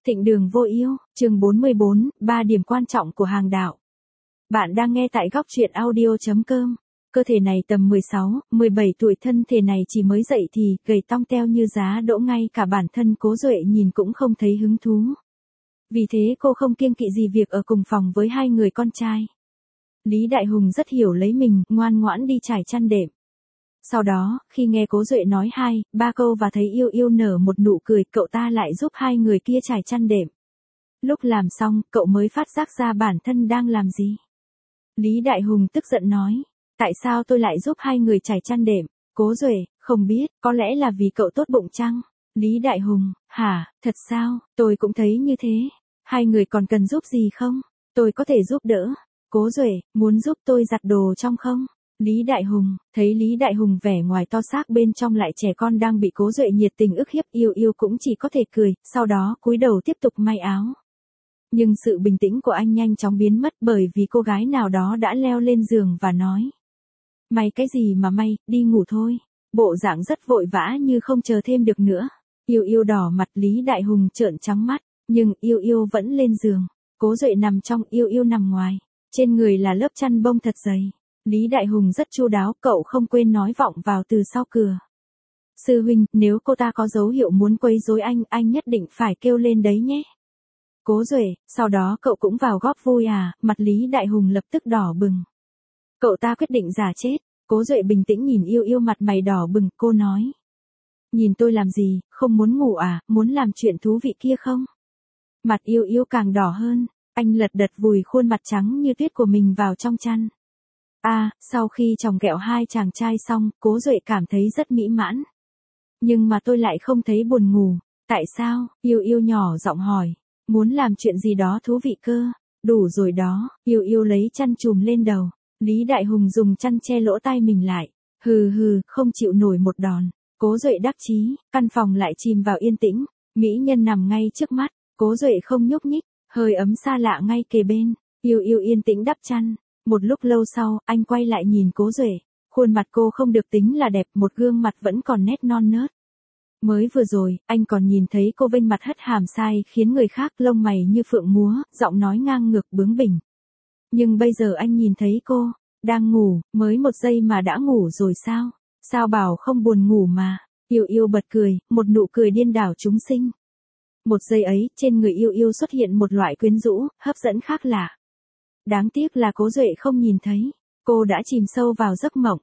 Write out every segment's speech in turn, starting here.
Thịnh đường vô ưu, chương 44, 3 điểm quan trọng của hàng đạo. Bạn đang nghe tại góc truyện audio.com. Cơ thể này tầm 16, 17 tuổi, thân thể này chỉ mới dậy thì, gầy tong teo như giá đỗ, ngay cả bản thân Cố Duệ nhìn cũng không thấy hứng thú. Vì thế cô không kiêng kỵ gì việc ở cùng phòng với hai người con trai. Lý Đại Hùng rất hiểu lấy mình, ngoan ngoãn đi trải chăn đệm. Sau đó, khi nghe Cố Duệ nói 2, 3 câu và thấy Yêu Yêu nở một nụ cười, cậu ta lại giúp hai người kia trải chăn đệm. Lúc làm xong, cậu mới phát giác ra bản thân đang làm gì. Lý Đại Hùng tức giận nói, tại sao tôi lại giúp hai người trải chăn đệm? Cố Duệ, không biết, có lẽ là vì cậu tốt bụng chăng? Lý Đại Hùng, hả, thật sao, tôi cũng thấy như thế. Hai người còn cần giúp gì không? Tôi có thể giúp đỡ. Cố Duệ, muốn giúp tôi giặt đồ trong không? Lý Đại Hùng, thấy Lý Đại Hùng vẻ ngoài to xác bên trong lại trẻ con đang bị Cố Duệ nhiệt tình ức hiếp, Yêu Yêu cũng chỉ có thể cười, sau đó cúi đầu tiếp tục may áo. Nhưng sự bình tĩnh của anh nhanh chóng biến mất bởi vì cô gái nào đó đã leo lên giường và nói. May cái gì mà may, đi ngủ thôi. Bộ dạng rất vội vã như không chờ thêm được nữa. Yêu Yêu đỏ mặt, Lý Đại Hùng trợn trắng mắt, nhưng Yêu Yêu vẫn lên giường. Cố Duệ nằm trong, Yêu Yêu nằm ngoài. Trên người là lớp chăn bông thật dày. Lý Đại Hùng rất chu đáo, cậu không quên nói vọng vào từ sau cửa. Sư huynh, nếu cô ta có dấu hiệu muốn quấy rối anh nhất định phải kêu lên đấy nhé. Cố Duệ, sau đó cậu cũng vào góp vui à? Mặt Lý Đại Hùng lập tức đỏ bừng. Cậu ta quyết định giả chết. Cố Duệ bình tĩnh nhìn Yêu Yêu, mặt mày đỏ bừng, cô nói. Nhìn tôi làm gì, không muốn ngủ à, muốn làm chuyện thú vị kia không? Mặt Yêu Yêu càng đỏ hơn, anh lật đật vùi khuôn mặt trắng như tuyết của mình vào trong chăn. Sau khi chồng ghẹo hai chàng trai xong, Cố Duệ cảm thấy rất mỹ mãn. Nhưng mà tôi lại không thấy buồn ngủ. Tại sao? Yêu Yêu nhỏ giọng hỏi. Muốn làm chuyện gì đó thú vị cơ. Đủ rồi đó. Yêu Yêu lấy chăn chùm lên đầu. Lý Đại Hùng dùng chăn che lỗ tai mình lại. Hừ hừ, không chịu nổi một đòn. Cố Duệ đắc chí, căn phòng lại chìm vào yên tĩnh. Mỹ nhân nằm ngay trước mắt. Cố Duệ không nhúc nhích, hơi ấm xa lạ ngay kề bên. Yêu Yêu yên tĩnh đắp chăn. Một lúc lâu sau, anh quay lại nhìn Cố Duệ. Khuôn mặt cô không được tính là đẹp, một gương mặt vẫn còn nét non nớt. Mới vừa rồi, anh còn nhìn thấy cô vênh mặt hất hàm sai khiến người khác lông mày như phượng múa, giọng nói ngang ngược bướng bỉnh. Nhưng bây giờ anh nhìn thấy cô, đang ngủ, mới một giây mà đã ngủ rồi sao? Sao bảo không buồn ngủ mà? Yêu Yêu bật cười, một nụ cười điên đảo chúng sinh. Một giây ấy, trên người Yêu Yêu xuất hiện một loại quyến rũ, hấp dẫn khác lạ. Đáng tiếc là Cố Duệ không nhìn thấy. Cô đã chìm sâu vào giấc mộng.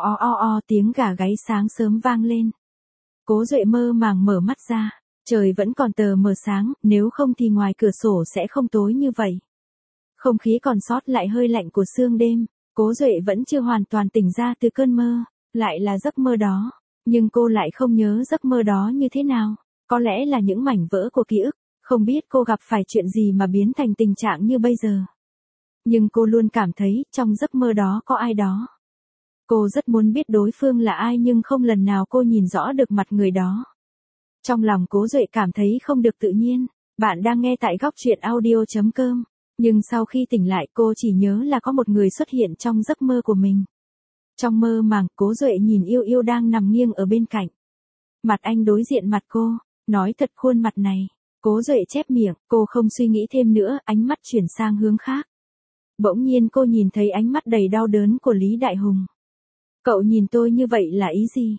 Tiếng gà gáy sáng sớm vang lên. Cố Duệ mơ màng mở mắt ra. Trời vẫn còn tờ mờ sáng, nếu không thì ngoài cửa sổ sẽ không tối như vậy. Không khí còn sót lại hơi lạnh của sương đêm. Cố Duệ vẫn chưa hoàn toàn tỉnh ra từ cơn mơ. Lại là giấc mơ đó. Nhưng cô lại không nhớ giấc mơ đó như thế nào. Có lẽ là những mảnh vỡ của ký ức. Không biết cô gặp phải chuyện gì mà biến thành tình trạng như bây giờ. Nhưng cô luôn cảm thấy, trong giấc mơ đó có ai đó. Cô rất muốn biết đối phương là ai nhưng không lần nào cô nhìn rõ được mặt người đó. Trong lòng Cố Duệ cảm thấy không được tự nhiên. Bạn đang nghe tại góc truyện audio.com. Nhưng sau khi tỉnh lại cô chỉ nhớ là có một người xuất hiện trong giấc mơ của mình. Trong mơ màng, Cố Duệ nhìn Yêu Yêu đang nằm nghiêng ở bên cạnh. Mặt anh đối diện mặt cô, nói thật khuôn mặt này. Cố Duệ chép miệng, cô không suy nghĩ thêm nữa, ánh mắt chuyển sang hướng khác. Bỗng nhiên cô nhìn thấy ánh mắt đầy đau đớn của Lý Đại Hùng. Cậu nhìn tôi như vậy là ý gì?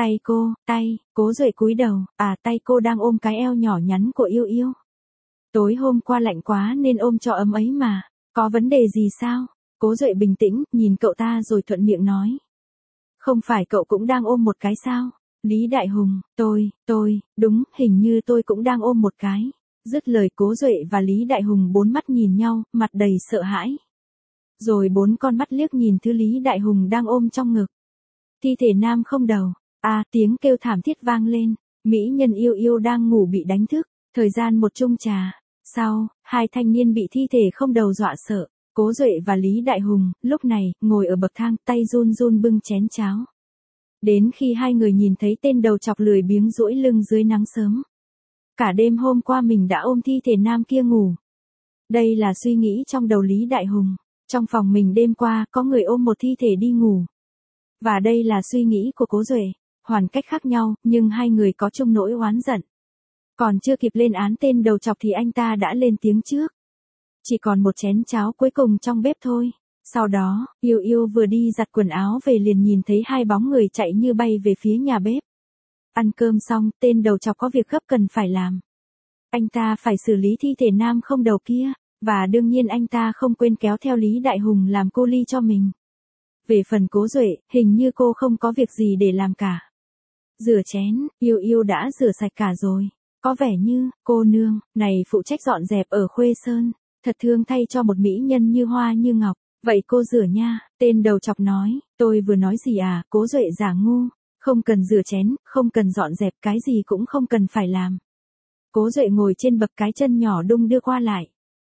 Cố Duệ cúi đầu, tay cô đang ôm cái eo nhỏ nhắn của Yêu Yêu. Tối hôm qua lạnh quá nên ôm cho ấm ấy mà, có vấn đề gì sao? Cố Duệ bình tĩnh, nhìn cậu ta rồi thuận miệng nói. Không phải cậu cũng đang ôm một cái sao? Lý Đại Hùng, đúng, hình như tôi cũng đang ôm một cái. Dứt lời Cố Duệ và Lý Đại Hùng bốn mắt nhìn nhau, mặt đầy sợ hãi. Rồi bốn con mắt liếc nhìn thứ Lý Đại Hùng đang ôm trong ngực. Thi thể nam không đầu. Tiếng kêu thảm thiết vang lên. Mỹ nhân Yêu Yêu đang ngủ bị đánh thức. Thời gian một chung trà. Sau, hai thanh niên bị thi thể không đầu dọa sợ. Cố Duệ và Lý Đại Hùng, lúc này, ngồi ở bậc thang, tay run run bưng chén cháo. Đến khi hai người nhìn thấy tên đầu chọc lười biếng duỗi lưng dưới nắng sớm. Cả đêm hôm qua mình đã ôm thi thể nam kia ngủ. Đây là suy nghĩ trong đầu Lý Đại Hùng. Trong phòng mình đêm qua có người ôm một thi thể đi ngủ. Và đây là suy nghĩ của Cố Duệ. Hoàn cách khác nhau, nhưng hai người có chung nỗi oán giận. Còn chưa kịp lên án tên đầu chọc thì anh ta đã lên tiếng trước. Chỉ còn một chén cháo cuối cùng trong bếp thôi. Sau đó, Yêu Yêu vừa đi giặt quần áo về liền nhìn thấy hai bóng người chạy như bay về phía nhà bếp. Ăn cơm xong, tên đầu chọc có việc gấp cần phải làm. Anh ta phải xử lý thi thể nam không đầu kia, và đương nhiên anh ta không quên kéo theo Lý Đại Hùng làm cô ly cho mình. Về phần Cố Duệ, hình như cô không có việc gì để làm cả. Rửa chén, Yêu Yêu đã rửa sạch cả rồi. Có vẻ như, cô nương, này phụ trách dọn dẹp ở Khuê Sơn. Thật thương thay cho một mỹ nhân như hoa như ngọc. Vậy cô rửa nha, tên đầu chọc nói. Tôi vừa nói gì à, Cố Duệ giả ngu. Không cần rửa chén, không cần dọn dẹp, cái gì cũng không cần phải làm. Cố Duệ ngồi trên bậc cái chân nhỏ đung đưa qua lại.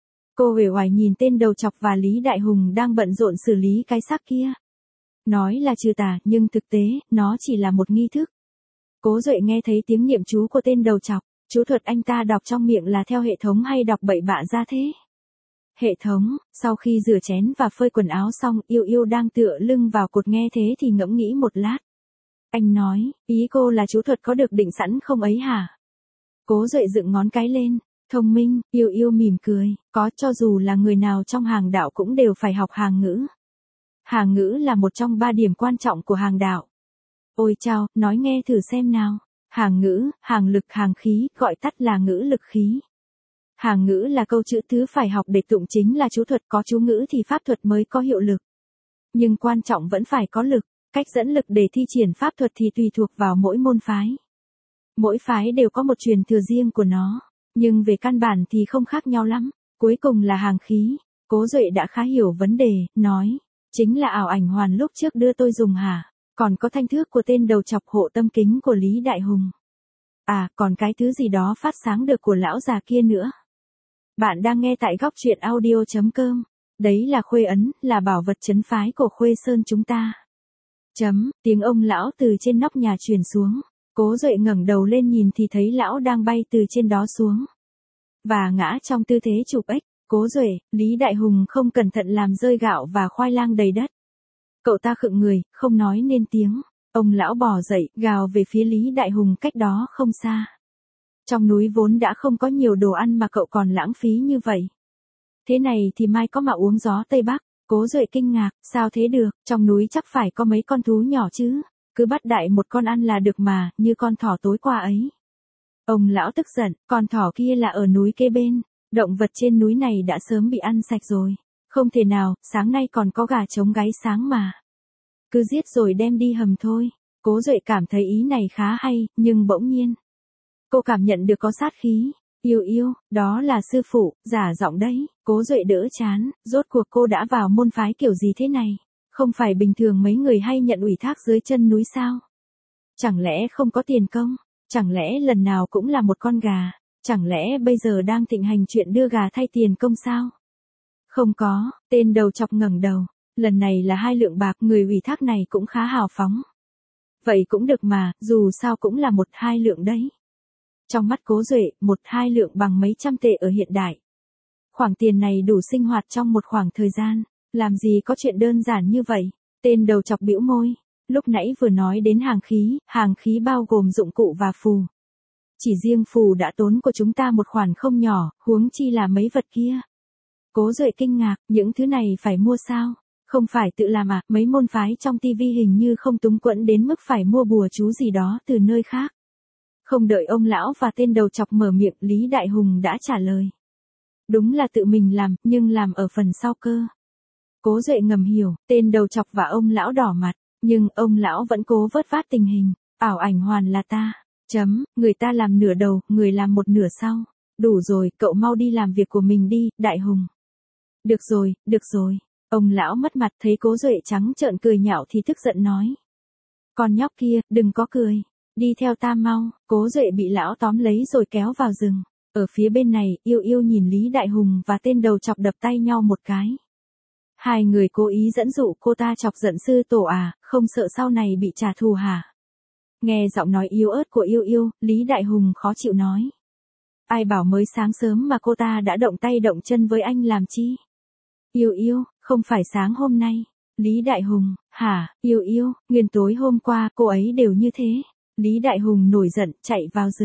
Cô uể oải nhìn tên đầu chọc và Lý Đại Hùng đang bận rộn xử lý cái xác kia. Nói là trừ tà, nhưng thực tế, nó chỉ là một nghi thức. Cố Duệ nghe thấy tiếng niệm chú của tên đầu chọc. Chú thuật anh ta đọc trong miệng là theo hệ thống hay đọc bậy bạ ra thế? Hệ thống, sau khi rửa chén và phơi quần áo xong, Yêu Yêu đang tựa lưng vào cột nghe thế thì ngẫm nghĩ một lát. Anh nói, ý cô là chú thuật có được định sẵn không ấy hả? Cố Duệ dựng ngón cái lên, thông minh, Yêu Yêu mỉm cười, có, cho dù là người nào trong hàng đạo cũng đều phải học hàng ngữ. Hàng ngữ là một trong 3 điểm quan trọng của hàng đạo. Ôi chao, nói nghe thử xem nào. Hàng ngữ, hàng lực, hàng khí, gọi tắt là ngữ lực khí. Hàng ngữ là câu chữ thứ phải học để tụng, chính là chú thuật, có chú ngữ thì pháp thuật mới có hiệu lực. Nhưng quan trọng vẫn phải có lực, cách dẫn lực để thi triển pháp thuật thì tùy thuộc vào mỗi môn phái. Mỗi phái đều có một truyền thừa riêng của nó, nhưng về căn bản thì không khác nhau lắm. Cuối cùng là hàng khí. Cố Duệ đã khá hiểu vấn đề, nói, chính là ảo ảnh hoàn lúc trước đưa tôi dùng hả? Còn có thanh thước của tên đầu chọc hộ tâm kính của Lý Đại Hùng. À, còn cái thứ gì đó phát sáng được của lão già kia nữa. Bạn đang nghe tại góc truyện audio.com. Đấy là Khuê Ấn, là bảo vật trấn phái của Khuê Sơn chúng ta. Tiếng ông lão từ trên nóc nhà truyền xuống. Cố Duệ ngẩng đầu lên nhìn thì thấy lão đang bay từ trên đó xuống. Và ngã trong tư thế chụp ếch. Cố Duệ, Lý Đại Hùng không cẩn thận làm rơi gạo và khoai lang đầy đất. Cậu ta khựng người, không nói nên tiếng. Ông lão bò dậy, gào về phía Lý Đại Hùng cách đó không xa. Trong núi vốn đã không có nhiều đồ ăn mà cậu còn lãng phí như vậy. Thế này thì mai có mà uống gió Tây Bắc. Cố Duệ kinh ngạc, sao thế được, trong núi chắc phải có mấy con thú nhỏ chứ. Cứ bắt đại một con ăn là được mà, như con thỏ tối qua ấy. Ông lão tức giận, con thỏ kia là ở núi kế bên. Động vật trên núi này đã sớm bị ăn sạch rồi. Không thể nào, sáng nay còn có gà trống gáy sáng mà. Cứ giết rồi đem đi hầm thôi. Cố Duệ cảm thấy ý này khá hay, nhưng bỗng nhiên. Cô cảm nhận được có sát khí. Yêu Yêu, đó là sư phụ, giả giọng đấy. Cố Duệ đỡ chán, rốt cuộc cô đã vào môn phái kiểu gì thế này? Không phải bình thường mấy người hay nhận ủy thác dưới chân núi sao? Chẳng lẽ không có tiền công? Chẳng lẽ lần nào cũng là một con gà? Chẳng lẽ bây giờ đang thịnh hành chuyện đưa gà thay tiền công sao? Không có, tên đầu chọc ngẩng đầu. Lần này là 2 lượng bạc, người ủy thác này cũng khá hào phóng. Vậy cũng được mà, dù sao cũng là 1-2 lượng đấy. Trong mắt Cố Duệ, 1-2 lượng bằng mấy trăm tệ ở hiện đại. Khoản tiền này đủ sinh hoạt trong một khoảng thời gian. Làm gì có chuyện đơn giản như vậy? Tên đầu chọc bĩu môi. Lúc nãy vừa nói đến hàng khí bao gồm dụng cụ và phù. Chỉ riêng phù đã tốn của chúng ta một khoản không nhỏ, huống chi là mấy vật kia. Cố Duệ kinh ngạc, những thứ này phải mua sao? Không phải tự làm à, mấy môn phái trong tivi hình như không túng quẫn đến mức phải mua bùa chú gì đó từ nơi khác. Không đợi ông lão và tên đầu chọc mở miệng, Lý Đại Hùng đã trả lời. Đúng là tự mình làm, nhưng làm ở phần sau cơ. Cố Duệ ngầm hiểu, tên đầu chọc và ông lão đỏ mặt, nhưng ông lão vẫn cố vớt vát tình hình. Ảo ảnh hoàn là ta. Người ta làm nửa đầu, người làm một nửa sau. Đủ rồi, cậu mau đi làm việc của mình đi, Đại Hùng. Được rồi. Ông lão mất mặt thấy Cố Duệ trắng trợn cười nhạo thì tức giận nói. Con nhóc kia, đừng có cười. Đi theo ta mau. Cố Duệ bị lão tóm lấy rồi kéo vào rừng. Ở phía bên này, Yêu Yêu nhìn Lý Đại Hùng và tên đầu chọc đập tay nhau một cái. Hai người cố ý dẫn dụ cô ta chọc giận sư tổ à, không sợ sau này bị trả thù hả? Nghe giọng nói yếu ớt của Yêu Yêu, Lý Đại Hùng khó chịu nói. Ai bảo mới sáng sớm mà cô ta đã động tay động chân với anh làm chi? Yêu Yêu, không phải sáng hôm nay. Lý Đại Hùng, hả, Yêu Yêu, nguyên tối hôm qua cô ấy đều như thế. Lý Đại Hùng nổi giận, chạy vào rừng.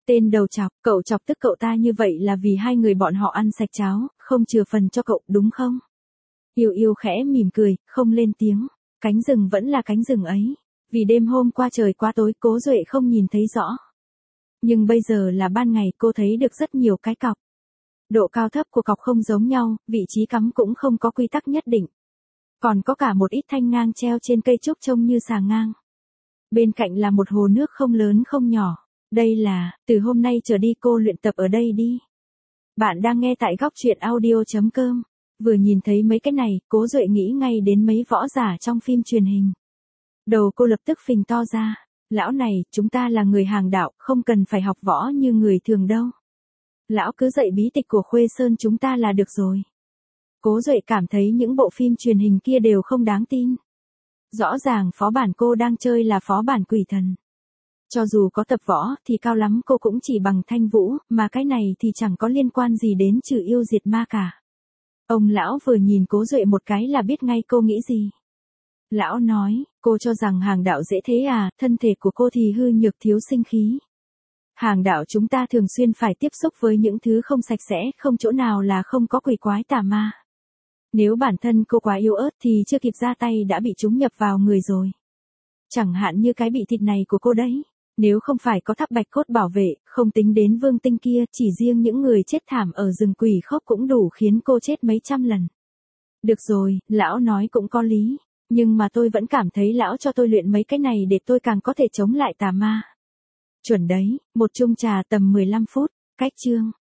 Tên đầu chọc, cậu chọc tức cậu ta như vậy là vì hai người bọn họ ăn sạch cháo, không chừa phần cho cậu đúng không? Yêu yêu khẽ mỉm cười, không lên tiếng. Cánh rừng vẫn là cánh rừng ấy. Vì đêm hôm qua trời quá tối Cố Duệ không nhìn thấy rõ. Nhưng bây giờ là ban ngày cô thấy được rất nhiều cái cọc. Độ cao thấp của cọc không giống nhau, vị trí cắm cũng không có quy tắc nhất định. Còn có cả một ít thanh ngang treo trên cây trúc trông như xà ngang. Bên cạnh là một hồ nước không lớn không nhỏ. Đây là, từ hôm nay trở đi cô luyện tập ở đây đi. Bạn đang nghe tại góc truyện audio.com. Vừa nhìn thấy mấy cái này, Cố Duệ nghĩ ngay đến mấy võ giả trong phim truyền hình. Đầu cô lập tức phình to ra. Lão này, chúng ta là người hàng đạo, không cần phải học võ như người thường đâu. Lão cứ dạy bí tịch của Khuê Sơn chúng ta là được rồi. Cố Duệ cảm thấy những bộ phim truyền hình kia đều không đáng tin. Rõ ràng phó bản cô đang chơi là phó bản quỷ thần. Cho dù có tập võ thì cao lắm cô cũng chỉ bằng Thanh Vũ, mà cái này thì chẳng có liên quan gì đến trừ yêu diệt ma cả. Ông lão vừa nhìn Cố Duệ một cái là biết ngay cô nghĩ gì. Lão nói, cô cho rằng hàng đạo dễ thế à, thân thể của cô thì hư nhược thiếu sinh khí. Hàng đạo chúng ta thường xuyên phải tiếp xúc với những thứ không sạch sẽ, không chỗ nào là không có quỷ quái tà ma. Nếu bản thân cô quá yếu ớt thì chưa kịp ra tay đã bị chúng nhập vào người rồi. Chẳng hạn như cái bị thịt này của cô đấy. Nếu không phải có tháp bạch cốt bảo vệ, không tính đến vương tinh kia, chỉ riêng những người chết thảm ở rừng quỷ khốc cũng đủ khiến cô chết mấy trăm lần. Được rồi, lão nói cũng có lý. Nhưng mà tôi vẫn cảm thấy lão cho tôi luyện mấy cái này để tôi càng có thể chống lại tà ma. Chuẩn đấy, một chung trà tầm 15 phút, cách chương.